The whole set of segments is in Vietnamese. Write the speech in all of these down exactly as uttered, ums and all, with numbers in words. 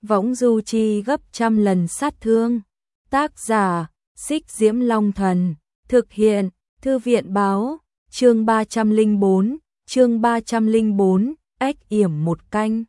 võng du chi gấp trăm lần sát thương. Tác giả, Xích Diễm Long Thần, thực hiện, Thư viện báo, chương ba trăm lẻ bốn, chương ba trăm lẻ bốn, ếch yểm một canh.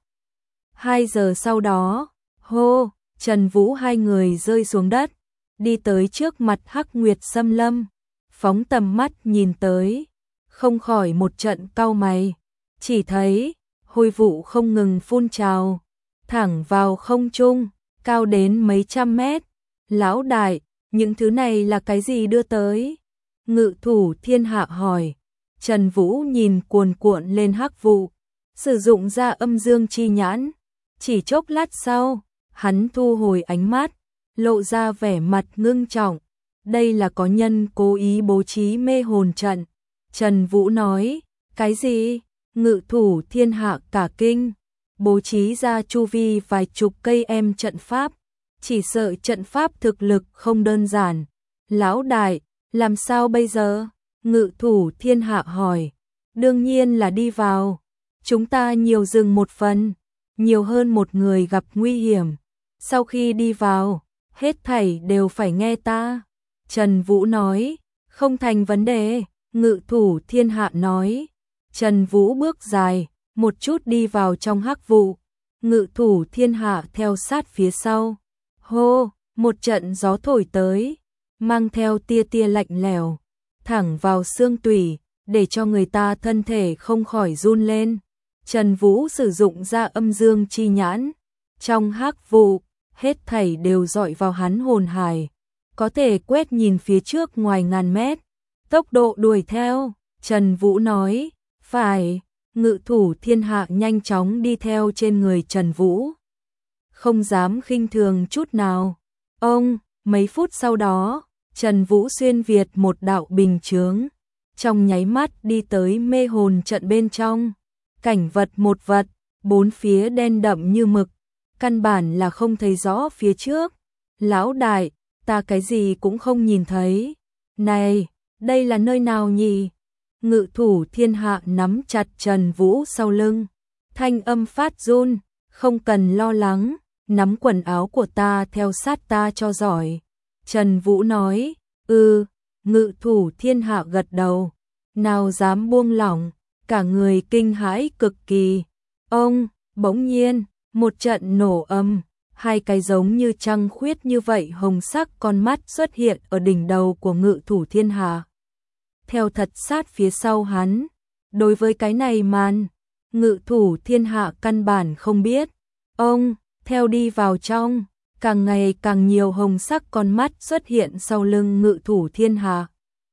Hai giờ sau đó, hô, Trần Vũ hai người rơi xuống đất, đi tới trước mặt Hắc Nguyệt Xâm Lâm, phóng tầm mắt nhìn tới, không khỏi một trận cau mày, chỉ thấy hôi vụ không ngừng phun trào, thẳng vào không trung, cao đến mấy trăm mét. Lão đại, những thứ này là cái gì đưa tới? Ngự thủ thiên hạ hỏi. Trần Vũ nhìn cuồn cuộn lên hắc vụ, sử dụng ra âm dương chi nhãn. Chỉ chốc lát sau, hắn thu hồi ánh mắt, lộ ra vẻ mặt ngưng trọng. Đây là có nhân cố ý bố trí mê hồn trận. Trần Vũ nói, cái gì? Ngự thủ thiên hạ cả kinh, bố trí ra chu vi vài chục cây em trận pháp. Chỉ sợ trận pháp thực lực không đơn giản. Lão đại, làm sao bây giờ? Ngự thủ thiên hạ hỏi. Đương nhiên là đi vào. Chúng ta nhiều rừng một phần, nhiều hơn một người gặp nguy hiểm. Sau khi đi vào, hết thảy đều phải nghe ta. Trần Vũ nói, không thành vấn đề. Ngự thủ thiên hạ nói. Trần Vũ bước dài, một chút đi vào trong hắc vụ. Ngự thủ thiên hạ theo sát phía sau. Hô, một trận gió thổi tới, mang theo tia tia lạnh lẽo, thẳng vào xương tủy, để cho người ta thân thể không khỏi run lên. Trần Vũ sử dụng ra âm dương chi nhãn, trong hắc vụ, hết thảy đều dọi vào hắn hồn hải, có thể quét nhìn phía trước ngoài ngàn mét, tốc độ đuổi theo. Trần Vũ nói, phải. Ngự thủ thiên hạ nhanh chóng đi theo trên người Trần Vũ, không dám khinh thường chút nào. Ông, mấy phút sau đó, Trần Vũ xuyên việt một đạo bình chướng, trong nháy mắt đi tới mê hồn trận bên trong. Cảnh vật một vật, bốn phía đen đậm như mực, căn bản là không thấy rõ phía trước. Lão đại, ta cái gì cũng không nhìn thấy. Này, đây là nơi nào nhỉ? Ngự thủ thiên hạ nắm chặt Trần Vũ sau lưng, thanh âm phát run, không cần lo lắng, nắm quần áo của ta theo sát ta cho giỏi. Trần Vũ nói, ừ. Ngự thủ thiên hạ gật đầu, nào dám buông lỏng, cả người kinh hãi cực kỳ. Ông, bỗng nhiên, một trận nổ âm, hai cái giống như trăng khuyết như vậy hồng sắc con mắt xuất hiện ở đỉnh đầu của ngự thủ thiên hạ. Theo thật sát phía sau hắn, đối với cái này màn, ngự thủ thiên hạ căn bản không biết. Ông, theo đi vào trong, càng ngày càng nhiều hồng sắc con mắt xuất hiện sau lưng ngự thủ thiên hạ.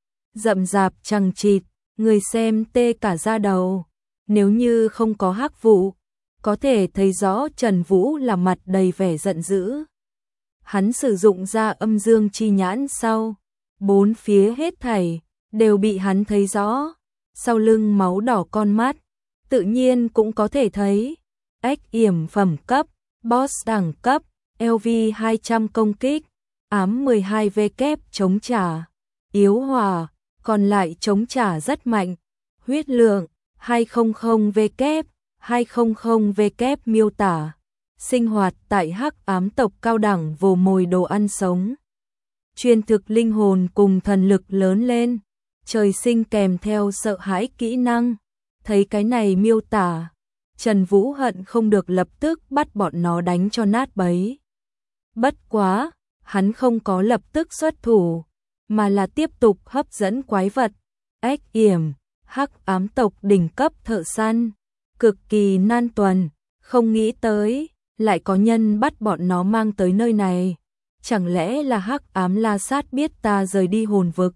Rậm rạp chằng chịt, người xem tê cả da đầu. Nếu như không có hắc vụ, có thể thấy rõ Trần Vũ là mặt đầy vẻ giận dữ. Hắn sử dụng ra âm dương chi nhãn sau, bốn phía hết thảy đều bị hắn thấy rõ. Sau lưng máu đỏ con mắt, tự nhiên cũng có thể thấy. Ếch yểm phẩm cấp, boss đẳng cấp, L V hai trăm công kích, ám mười hai V kép chống trả, yếu hỏa, còn lại chống trả rất mạnh. Huyết lượng, hai trăm V kép, hai trăm V kép miêu tả. Sinh hoạt tại hắc ám tộc cao đẳng vồ mồi đồ ăn sống. Chuyên thực linh hồn cùng thần lực lớn lên. Trời sinh kèm theo sợ hãi kỹ năng. Thấy cái này miêu tả, Trần Vũ hận không được lập tức bắt bọn nó đánh cho nát bấy. Bất quá, hắn không có lập tức xuất thủ, mà là tiếp tục hấp dẫn quái vật. Ếch yểm, hắc ám tộc đỉnh cấp thợ săn, cực kỳ nan tuần, không nghĩ tới, lại có nhân bắt bọn nó mang tới nơi này. Chẳng lẽ là hắc ám la sát biết ta rời đi hồn vực,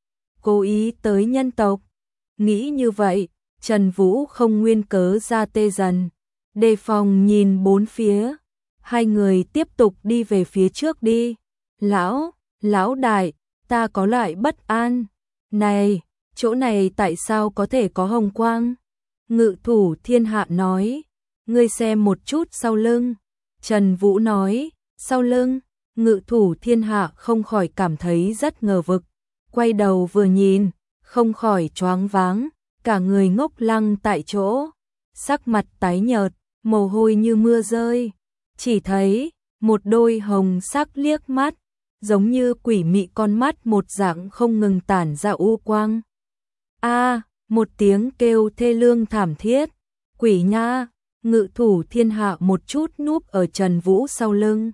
cố ý tới nhân tộc? Nghĩ như vậy, Trần Vũ không nguyên cớ ra tê dần, đề phòng nhìn bốn phía. Hai người tiếp tục đi về phía trước đi. Lão, lão đại, ta có loại bất an. Này, chỗ này tại sao có thể có hồng quang? Ngự thủ thiên hạ nói, ngươi xem một chút sau lưng. Trần Vũ nói, sau lưng. Ngự thủ thiên hạ không khỏi cảm thấy rất ngờ vực. Quay đầu vừa nhìn, không khỏi choáng váng, cả người ngốc lăng tại chỗ. Sắc mặt tái nhợt, mồ hôi như mưa rơi. chỉ thấy một đôi hồng sắc liếc mắt, giống như quỷ mị con mắt một dạng không ngừng tản ra u quang. A, một tiếng kêu thê lương thảm thiết, quỷ nha, Ngự Thủ Thiên Hạ một chút núp ở Trần Vũ sau lưng.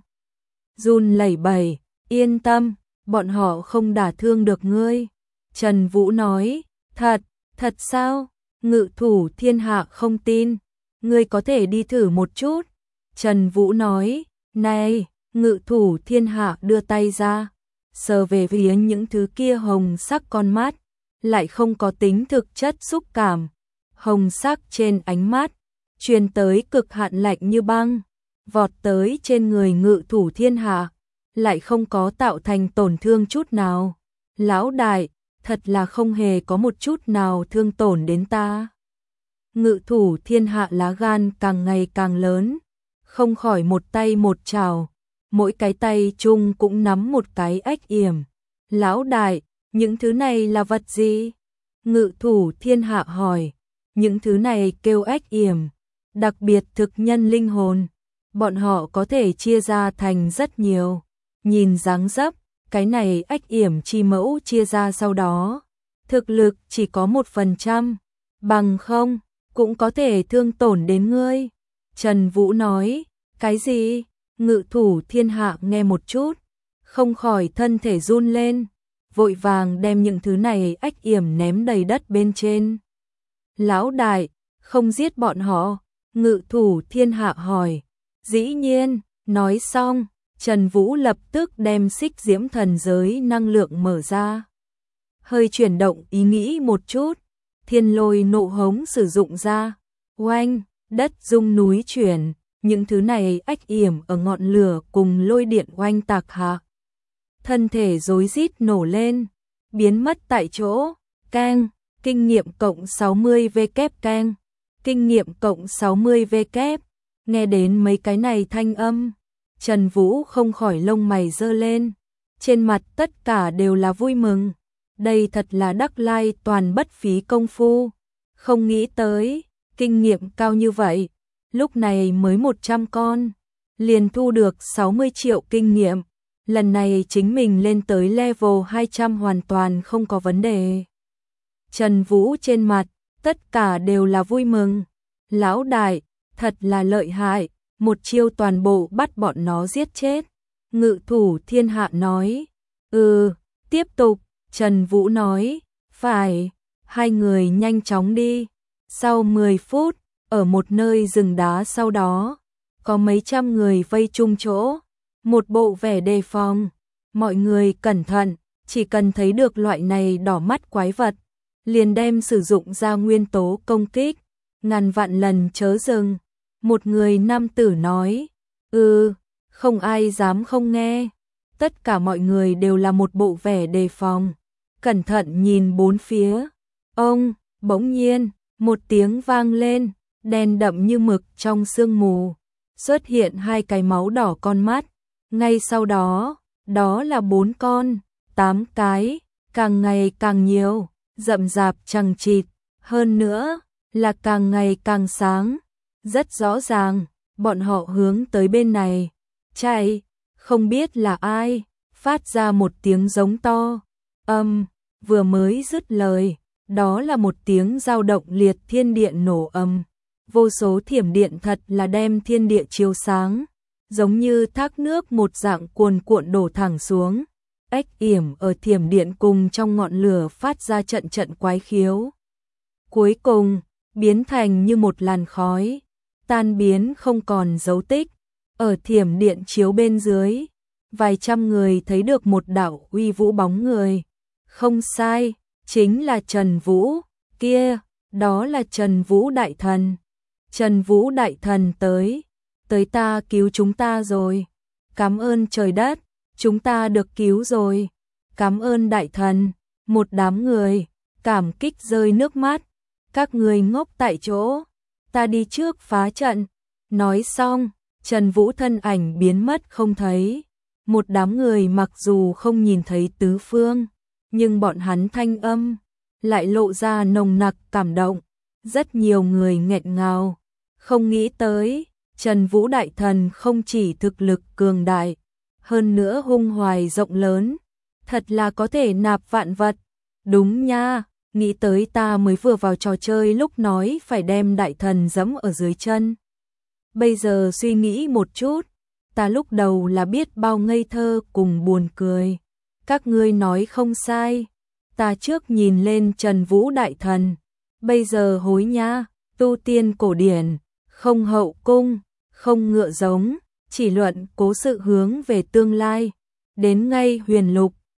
Run lẩy bẩy, yên tâm, bọn họ không đả thương được ngươi. Trần Vũ nói, thật, thật sao? Ngự Thủ Thiên Hạ không tin, ngươi có thể đi thử một chút. Trần Vũ nói, này, Ngự Thủ Thiên Hạ đưa tay ra, sờ về phía những thứ kia hồng sắc con mắt, lại không có tính thực chất xúc cảm. Hồng sắc trên ánh mắt, truyền tới cực hạn lạnh như băng, vọt tới trên người Ngự Thủ Thiên Hạ, lại không có tạo thành tổn thương chút nào. Lão đại, thật là không hề có một chút nào thương tổn đến ta. Ngự Thủ Thiên Hạ lá gan càng ngày càng lớn, không khỏi một tay một chảo, mỗi cái tay chung cũng nắm một cái ếch yểm. Lão đại, những thứ này là vật gì? Ngự Thủ Thiên Hạ hỏi. Những thứ này kêu ếch yểm, đặc biệt thực nhân linh hồn, bọn họ có thể chia ra thành rất nhiều. Nhìn dáng dấp, cái này ếch yểm chi mẫu chia ra sau đó, thực lực chỉ có một phần trăm, bằng không, cũng có thể thương tổn đến ngươi. Trần Vũ nói, cái gì? Ngự Thủ Thiên Hạ nghe một chút, không khỏi thân thể run lên, vội vàng đem những thứ này ếch yểm ném đầy đất bên trên. Lão đại, không giết bọn họ? Ngự Thủ Thiên Hạ hỏi. Dĩ nhiên, nói xong, Trần Vũ lập tức đem xích diễm thần giới năng lượng mở ra. Hơi chuyển động ý nghĩ một chút, thiên lôi nộ hống sử dụng ra. Oanh, đất rung núi chuyển, những thứ này ếch yểm ở ngọn lửa cùng lôi điện oanh tạc hạ. Thân thể rối rít nổ lên, biến mất tại chỗ. Keng, kinh nghiệm cộng sáu mươi V kép keng, kinh nghiệm cộng sáu mươi V kép. Nghe đến mấy cái này thanh âm, Trần Vũ không khỏi lông mày giơ lên, trên mặt tất cả đều là vui mừng. Đây thật là đắc lai toàn bất phí công phu, không nghĩ tới, kinh nghiệm cao như vậy, lúc này mới một trăm con, liền thu được sáu mươi triệu kinh nghiệm. Lần này chính mình lên tới level hai trăm hoàn toàn không có vấn đề. Trần Vũ trên mặt, tất cả đều là vui mừng. Lão đại, thật là lợi hại, một chiêu toàn bộ bắt bọn nó giết chết. Ngự Thủ Thiên Hạ nói, ừ, tiếp tục. Trần Vũ nói, phải, hai người nhanh chóng đi. Sau mười phút, ở một nơi rừng đá sau đó, có mấy trăm người vây chung chỗ, một bộ vẻ đề phòng. Mọi người cẩn thận, chỉ cần thấy được loại này đỏ mắt quái vật, liền đem sử dụng ra nguyên tố công kích, ngàn vạn lần chớ dừng. Một người nam tử nói, ừ, không ai dám không nghe. Tất cả mọi người đều là một bộ vẻ đề phòng, cẩn thận nhìn bốn phía. Ông, bỗng nhiên, một tiếng vang lên, đen đậm như mực trong sương mù, xuất hiện hai cái máu đỏ con mắt. Ngay sau đó, đó là bốn con, tám cái, càng ngày càng nhiều, rậm rạp chằng chịt, hơn nữa là càng ngày càng sáng. Rất rõ ràng, bọn họ hướng tới bên này, chạy, không biết là ai, phát ra một tiếng giống to. Âm, vừa mới dứt lời, đó là một tiếng dao động liệt thiên địa nổ âm. Vô số thiểm điện thật là đem thiên địa chiếu sáng, giống như thác nước một dạng cuồn cuộn đổ thẳng xuống. Ếch yểm ở thiểm điện cùng trong ngọn lửa phát ra trận trận quái khiếu. Cuối cùng, biến thành như một làn khói, tan biến không còn dấu tích. Ở thiểm điện chiếu bên dưới, vài trăm người thấy được một đạo uy vũ bóng người. Không sai, chính là Trần Vũ, kia, đó là Trần Vũ Đại Thần. Trần Vũ Đại Thần tới, tới ta cứu chúng ta rồi. Cảm ơn trời đất, chúng ta được cứu rồi. Cảm ơn Đại Thần. Một đám người, cảm kích rơi nước mắt. Các người ngốc tại chỗ, ta đi trước phá trận. Nói xong, Trần Vũ thân ảnh biến mất không thấy. Một đám người mặc dù không nhìn thấy tứ phương, nhưng bọn hắn thanh âm lại lộ ra nồng nặc cảm động. Rất nhiều người nghẹn ngào, không nghĩ tới Trần Vũ đại thần không chỉ thực lực cường đại, hơn nữa hung hoài rộng lớn, thật là có thể nạp vạn vật. Đúng nha, nghĩ tới ta mới vừa vào trò chơi lúc nói phải đem đại thần giẫm ở dưới chân. Bây giờ suy nghĩ một chút, ta lúc đầu là biết bao ngây thơ cùng buồn cười. Các ngươi nói không sai, ta trước nhìn lên Trần Vũ đại thần, bây giờ hối nha, tu tiên cổ điển, không hậu cung, không ngựa giống, chỉ luận cố sự hướng về tương lai, đến ngay huyền lục,